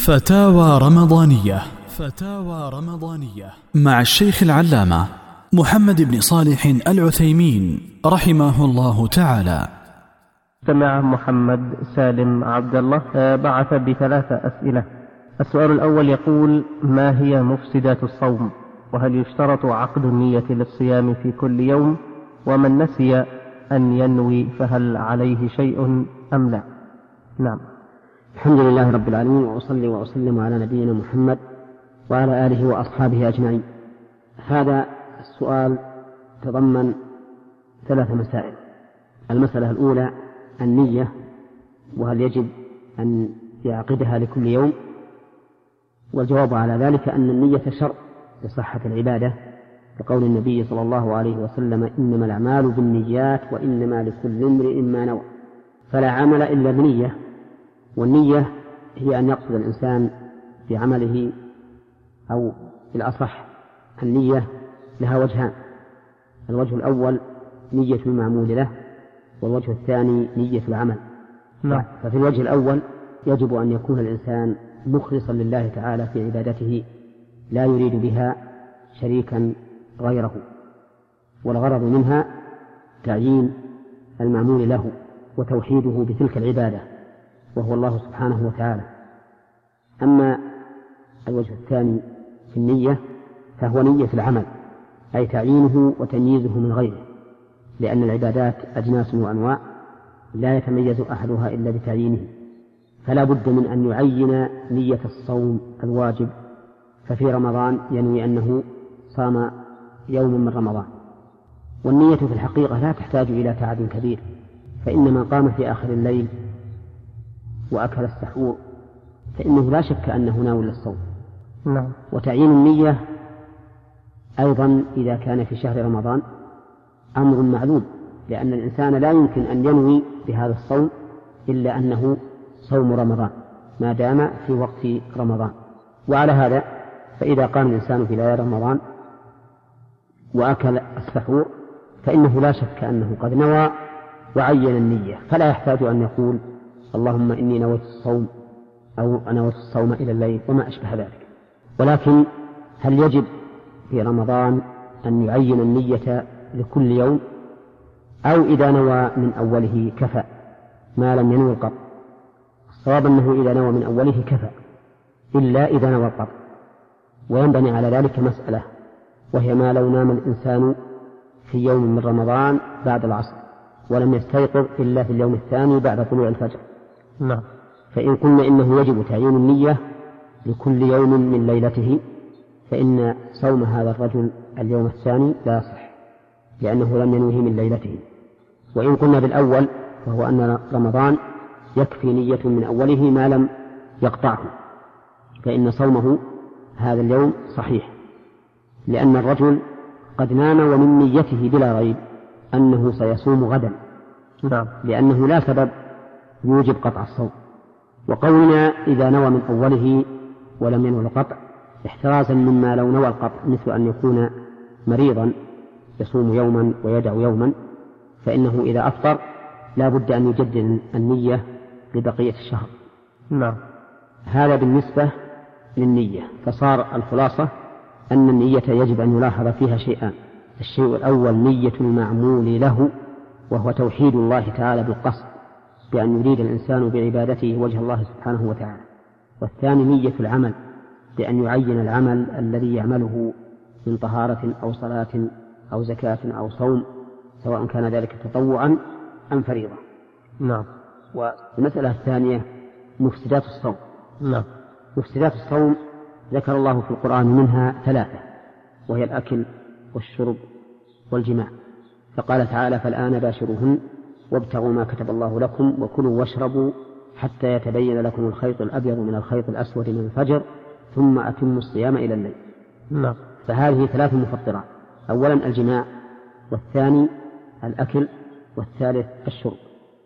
فتاوى رمضانية. فتاوى رمضانية مع الشيخ العلامة محمد بن صالح العثيمين رحمه الله تعالى. سمع محمد سالم عبد الله بعث بثلاث أسئلة. السؤال الأول يقول: ما هي مفسدات الصوم؟ وهل يشترط عقد النية للصيام في كل يوم؟ ومن نسي أن ينوي فهل عليه شيء أم لا؟ نعم. الحمد لله رب العالمين، وأصلي وأسلم على نبينا محمد وعلى آله وأصحابه أجمعين. هذا السؤال تضمن ثلاث مسائل. المسألة الأولى النية، وهل يجب أن يعقدها لكل يوم؟ والجواب على ذلك أن النية شرط لصحة العبادة، لقول النبي صلى الله عليه وسلم: إنما الأعمال بالنيات وإنما لكل امرئ ما نوى. فلا عمل إلا بنية، والنية هي أن يقصد الإنسان بعمله، أو بالأصح النية لها وجهان: الوجه الأول نية المعمول له، والوجه الثاني نية العمل. ففي الوجه الأول يجب أن يكون الإنسان مخلصا لله تعالى في عبادته، لا يريد بها شريكا غيره، والغرض منها تعيين المعمول له وتوحيده بتلك العبادة وهو الله سبحانه وتعالى. أما الوجه الثاني في النية فهو نية العمل، أي تعيينه وتمييزه من غيره، لأن العبادات أجناس وأنواع لا يتميز أحدها إلا بتعيينه، فلا بد من أن يعين نية الصوم الواجب. ففي رمضان ينوي أنه صام يوم من رمضان، والنية في الحقيقة لا تحتاج إلى تعب كبير، فإن من قام في آخر الليل وأكل السحور فإنه لا شك أنه ناوي للصوم. وتعيين النية أيضا إذا كان في شهر رمضان أمر معلوم، لأن الإنسان لا يمكن أن ينوي بهذا الصوم إلا أنه صوم رمضان ما دام في وقت رمضان. وعلى هذا فإذا قام الإنسان في ليالي رمضان وأكل السحور فإنه لا شك أنه قد نوى وعين النية، فلا يحتاج أن يقول: اللهم إني نويت الصوم، أو نويت الصوم إلى الليل، وما أشبه ذلك. ولكن هل يجب في رمضان أن يعين النية لكل يوم، أو إذا نوى من أوله كفى ما لم ينوي القطع؟ الصواب أنه إذا نوى من أوله كفى، إلا إذا نوى القطع. وينبني على ذلك مسألة، وهي ما لو نام الإنسان في يوم من رمضان بعد العصر ولم يستيقظ إلا في اليوم الثاني بعد طلوع الفجر. فإن قلنا إنه يجب تعيين النية لكل يوم من ليلته، فإن صوم هذا الرجل اليوم الثاني لا يصح، لأنه لم ينوه من ليلته. وإن قلنا بالأول فهو أن رمضان يكفي نية من أوله ما لم يقطعه، فإن صومه هذا اليوم صحيح، لأن الرجل قد نام ومن نيته بلا ريب أنه سيصوم غدا، لأنه لا سبب يوجب قطع الصوم. وقولنا إذا نوى من أوله ولم ينوي القطع احترازا مما لو نوى القطع، مثل أن يكون مريضا يصوم يوما ويدع يوما، فإنه إذا أفطر لا بد أن يجدد النية لبقية الشهر. هذا بالنسبة للنية. فصار الخلاصة أن النية يجب أن يلاحظ فيها شيئان: الشيء الأول نية المعمول له، وهو توحيد الله تعالى بالقصد، بأن يريد الإنسان بعبادته وجه الله سبحانه وتعالى. والثاني نية العمل، بأن يعين العمل الذي يعمله من طهارة أو صلاة أو زكاة أو صوم، سواء كان ذلك تطوعا أم فريضة. والمسألة الثانية مفسدات الصوم. مفسدات الصوم ذكر الله في القرآن منها ثلاثة، وهي الأكل والشرب والجماع. فقال تعالى: فالآن باشروهن وابتغوا ما كتب الله لكم وكلوا واشربوا حتى يتبين لكم الخيط الأبيض من الخيط الأسود من الفجر ثم أتموا الصيام إلى الليل. فهذه ثلاث مفطرات: أولا الجماع، والثاني الأكل، والثالث الشرب.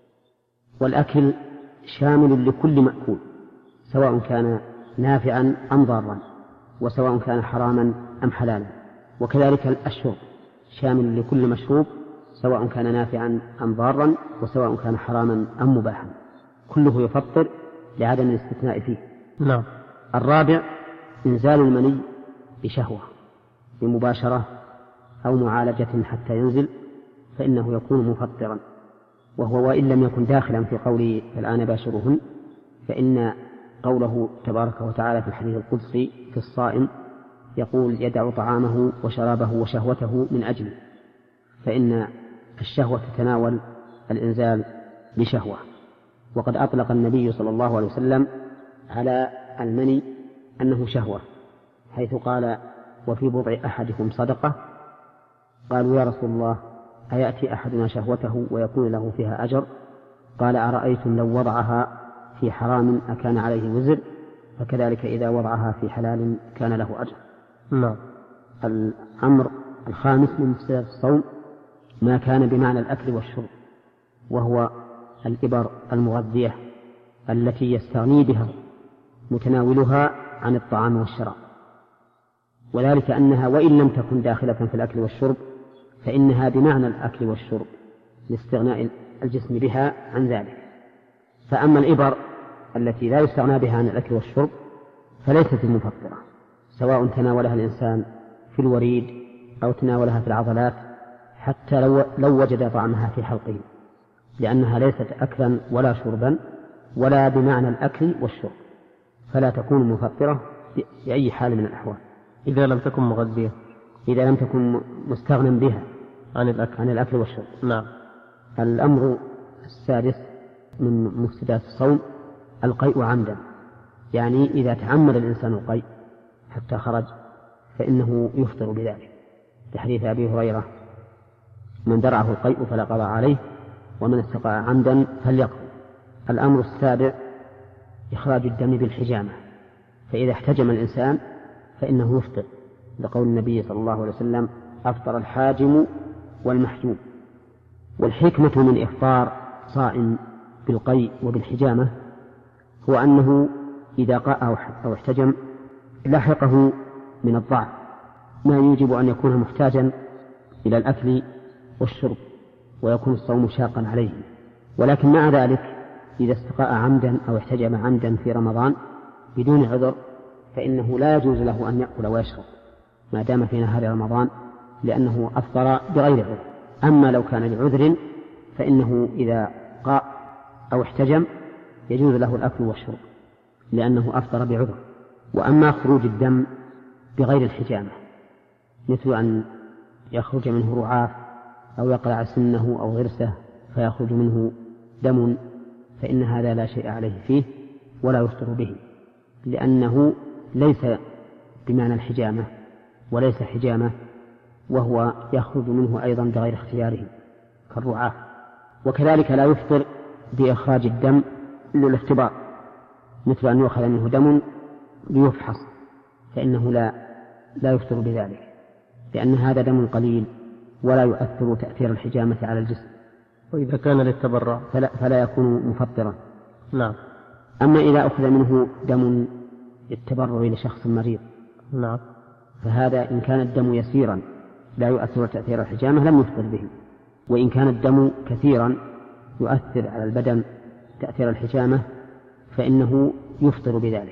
والأكل شامل لكل مأكول، سواء كان نافعا أم ضارا، وسواء كان حراما أم حلالا. وكذلك الشرب شامل لكل مشروب، سواء كان نافعا أم ضارا، وسواء كان حراما أم مباحا، كله يفطر لعدم الاستثناء فيه. الرابع إنزال المني بشهوة بمباشرة أو معالجة حتى ينزل، فإنه يكون مفطرا، وهو وإن لم يكن داخلا في قوله الآن باشرهن، فإن قوله تبارك وتعالى في الحديث القدسي في الصائم يقول يدع طعامه وشرابه وشهوته من أجله، فإن الشهوة تتناول الإنزال بشهوة. وقد أطلق النبي صلى الله عليه وسلم على المني أنه شهوة، حيث قال وفي بضع أحدكم صدقة. قالوا يا رسول الله أيأتي أحدنا شهوته ويكون له فيها أجر؟ قال أرأيتم لو وضعها في حرام أكان عليه وزر؟ فكذلك إذا وضعها في حلال كان له أجر. نعم. الأمر الخامس من مفسدات الصوم ما كان بمعنى الأكل والشرب، وهو الإبر المغذية التي يستغني بها متناولها عن الطعام والشراب، وذلك أنها وإن لم تكن داخلة في الأكل والشرب فإنها بمعنى الأكل والشرب لاستغناء الجسم بها عن ذلك. فأما الإبر التي لا يستغنى بها عن الأكل والشرب فليست المفطرة، سواء تناولها الإنسان في الوريد أو تناولها في العضلات، حتى لو وجد طعمها في حلقه، لأنها ليست أكلا ولا شربا ولا بمعنى الأكل والشرب، فلا تكون مفطرة بأي حال من الأحوال إذا لم تكن مغذية، إذا لم تكن مستغنى بها عن الأكل والشرب. نعم. الأمر السادس من مفسدات الصوم القيء عمدا، يعني إذا تعمد الإنسان القيء حتى خرج فإنه يفطر بذلك، لحديث أبي هريرة من درعه القيء فلا قضاء عليه ومن استقاء عمدا فليقضي. الأمر السابع إخراج الدم بالحجامة، فإذا احتجم الإنسان فإنه يفطر، لقول النبي صلى الله عليه وسلم أفطر الحاجم والمحجوم. والحكمة من إفطار صائم بالقيء وبالحجامة هو أنه إذا قاء أو احتجم لحقه من الضعف ما يوجب أن يكون محتاجا إلى الأكل والشرب ويكون الصوم شاقا عليه. ولكن مع ذلك إذا استقاء عمدا أو احتجم عمدا في رمضان بدون عذر فإنه لا يجوز له أن يأكل ويشرب ما دام في نهار رمضان، لأنه أفطر بغير عذر. أما لو كان لعذر فإنه إذا قاء أو احتجم يجوز له الأكل والشرب لأنه أفطر بعذر. وأما خروج الدم بغير الحجامة مثل أن يخرج منه رعاف أو يقلع سنه أو غرسه فيخرج منه دم، فإن هذا لا شيء عليه فيه ولا يفطر به، لأنه ليس بمعنى الحجامة وليس حجامة، وهو يخرج منه أيضا بغير اختياره كالرعاف. وكذلك لا يفطر بإخراج الدم للاختبار، مثل أن يؤخذ منه دم ليفحص، فإنه لا يفطر بذلك، لأن هذا دم قليل ولا يؤثر تأثير الحجامة على الجسم. وإذا كان للتبرع فلا يكون مفطرا. نعم. أما إذا أخذ منه دم للتبرع لشخص مريض نعم فهذا إن كان الدم يسيرا لا يؤثر تأثير الحجامة لم يفطر به، وإن كان الدم كثيرا يؤثر على البدن تأثير الحجامة فإنه يفطر بذلك.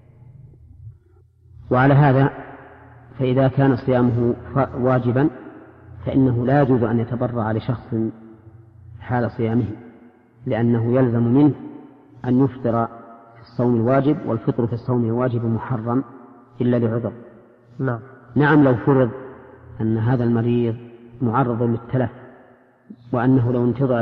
وعلى هذا فإذا كان صيامه واجبا فإنه لا يجوز أن يتبرع لشخص حال صيامه، لأنه يلزم منه أن يفطر في الصوم الواجب، والفطر في الصوم الواجب محرم إلا لعذر. نعم لو فرض أن هذا المريض معرض للتلف، وأنه لو انتظر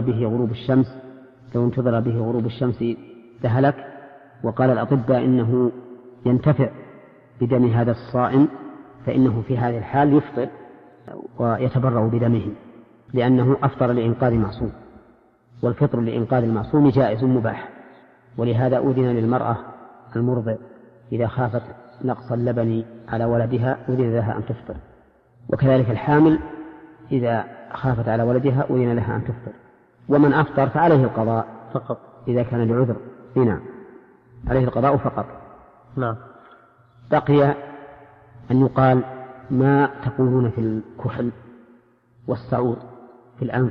به غروب الشمس لهلك، وقال الأطباء إنه ينتفع بدم هذا الصائم، فإنه في هذه الحال يفطر ويتبرع بدمه، لأنه أفطر لإنقاذ معصوم، والفطر لإنقاذ المعصوم جائز مباح. ولهذا أذن للمرأة المرضع إذا خافت نقص اللبن على ولدها أذن لها أن تفطر، وكذلك الحامل إذا خافت على ولدها أذن لها أن تفطر. ومن أفطر فعليه القضاء فقط إذا كان لعذر. نعم عليه القضاء فقط. نعم. بقي أن يقال ما تقولون في الكحل والصعود في الأنف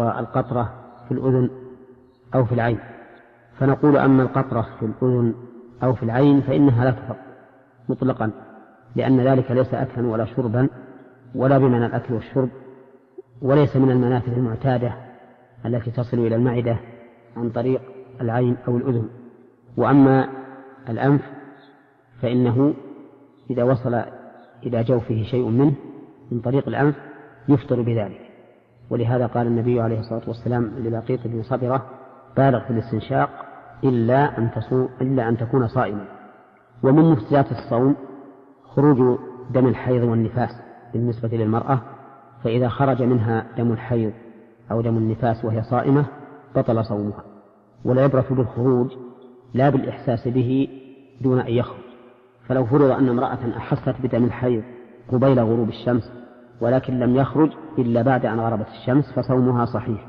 والقطرة في الأذن أو في العين. فنقول أما القطرة في الأذن أو في العين فإنها لا تفطر مطلقا، لأن ذلك ليس أكلا ولا شربا ولا بمعنى الأكل والشرب، وليس من المنافذ المعتادة التي تصل إلى المعدة عن طريق العين أو الأذن. وأما الأنف فإنه إذا وصل إلى جوفه شيء منه من طريق الأنف يفطر بذلك، ولهذا قال النبي عليه الصلاة والسلام للقيط بن صبرة: بالغ في الاستنشاق إلا أن تكون صائما. ومن مفسدات الصوم خروج دم الحيض والنفاس بالنسبة للمرأة، فإذا خرج منها دم الحيض أو دم النفاس وهي صائمة بطل صومها. والعبرة بالخروج لا بالإحساس به دون أن يخرج، فلو فرض أن امرأة أحست بدم الحيض قبيل غروب الشمس ولكن لم يخرج إلا بعد أن غربت الشمس فصومها صحيح.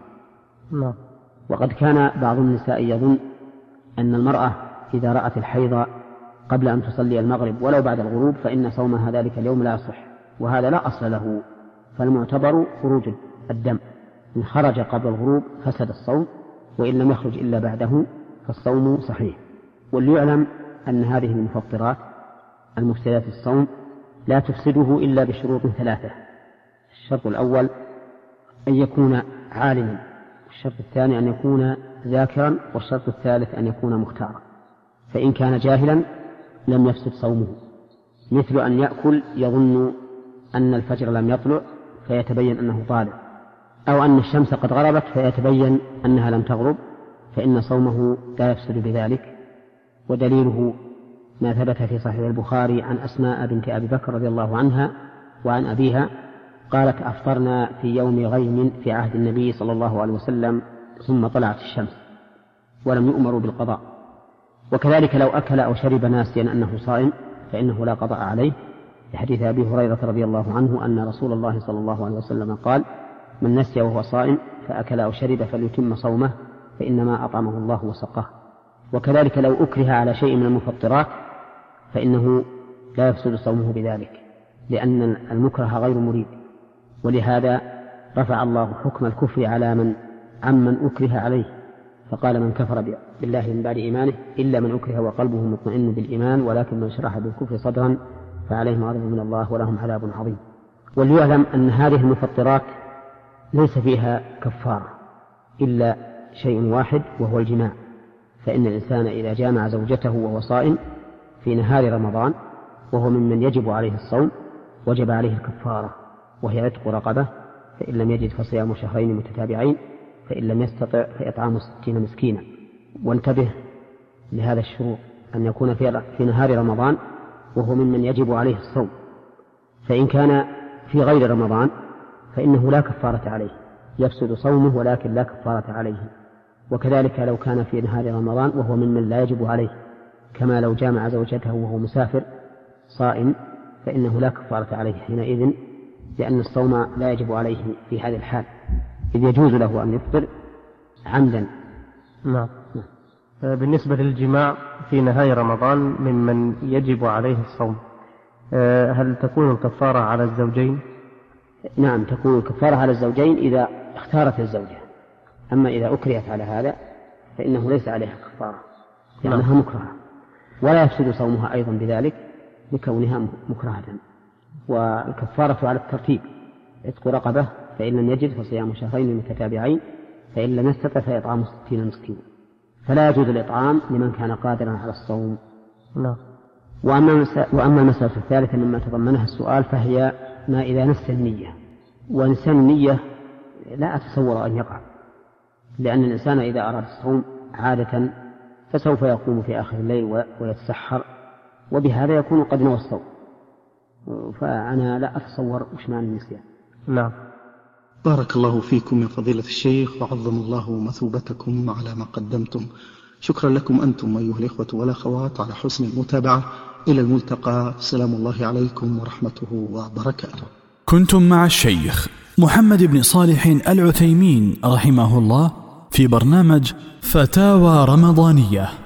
وقد كان بعض النساء يظن أن المرأة إذا رأت الحيض قبل أن تصلي المغرب ولو بعد الغروب فإن صومها ذلك اليوم لا يصح، وهذا لا أصل له، فالمعتبر خروج الدم، إن خرج قبل الغروب فسد الصوم، وإن لم يخرج إلا بعده فالصوم صحيح. وليعلم أن هذه المفطرات المفسدات الصوم لا تفسده إلا بشروط 3: الشرط الأول أن يكون عالما، والشرط الثاني أن يكون ذاكرا، والشرط الثالث أن يكون مختارا. فإن كان جاهلا لم يفسد صومه، مثل أن يأكل يظن أن الفجر لم يطلع فيتبين أنه طالع، أو أن الشمس قد غربت فيتبين أنها لم تغرب، فإن صومه لا يفسد بذلك. ودليله ما ثبت في صحيح البخاري عن أسماء بنت أبي بكر رضي الله عنها وعن أبيها قالت: أفطرنا في يوم غيم في عهد النبي صلى الله عليه وسلم ثم طلعت الشمس ولم يؤمروا بالقضاء. وكذلك لو أكل أو شرب ناسيا أنه صائم فإنه لا قضاء عليه، لحديث أبي هريرة رضي الله عنه أن رسول الله صلى الله عليه وسلم قال: من نسي وهو صائم فأكل أو شرب فليتم صومه فإنما أطعمه الله وسقاه. وكذلك لو أكره على شيء من المفطرات فإنه لا يفسد صومه بذلك، لأن المكره غير مريد. ولهذا رفع الله حكم الكفر على عمن أكره عليه، فقال: من كفر بالله من بعد إيمانه إلا من أكره وقلبه مطمئن بالإيمان ولكن من شرح بالكفر صدرا فعليهم غضب من الله ولهم عذاب عظيم. وليعلم أن هذه المفطرات ليس فيها كفارة إلا شيء واحد وهو الجماع، فإن الإنسان إذا جامع زوجته وهو صائم في نهار رمضان وهو ممن يجب عليه الصوم وجب عليه الكفارة، وهي عتق رقبة، فإن لم يجد فصيام شهرين متتابعين، فإن لم يستطع فإطعام 60 مسكينا. وانتبه لهذا الشروط: أن يكون في نهار رمضان وهو ممن يجب عليه الصوم، فإن كان في غير رمضان فإنه لا كفارة عليه، يفسد صومه ولكن لا كفارة عليه. وكذلك لو كان في نهار رمضان وهو ممن لا يجب عليه، كما لو جامع زوجته وهو مسافر صائم فإنه لا كفارة عليه حينئذ، لأن الصوم لا يجب عليه في هذه الحال، إذ يجوز له أن يفطر عمدا. نعم. بالنسبة للجماع في نهاية رمضان ممن يجب عليه الصوم، هل تكون الكفارة على الزوجين؟ نعم، تكون الكفارة على الزوجين إذا اختارت الزوجة، أما إذا أكرهت على هذا فإنه ليس عليها كفارة لأنها مكرهة، ولا يفسد صومها أيضا بذلك لكونها مكرهة. والكفارة على الترتيب: عتق رقبة، فإن لم يجد فصيام شهرين متتابعين، فإن لم يستطع فإطعام 60 مسكينا. فلا يجوز الإطعام لمن كان قادرا على الصوم. وأما المسألة الثالثة مما تضمنها السؤال فهي ما إذا نسى النية. ونسيان النية لا أتصور أن يقع، لأن الإنسان إذا أراد الصوم عادة فسوف يقوم في آخر الليل ويتسحر، وبهذا يكون قد نوى الصوم، فأنا لا أتصور وش معنى النسيان. نعم. بارك الله فيكم يا فضيلة الشيخ، وعظم الله مثوبتكم على ما قدمتم. شكرا لكم أنتم أيها الإخوة والأخوات على حسن المتابعة. إلى الملتقى، سلام الله عليكم ورحمته وبركاته. كنتم مع الشيخ محمد بن صالح العثيمين رحمه الله في برنامج فتاوى رمضانية.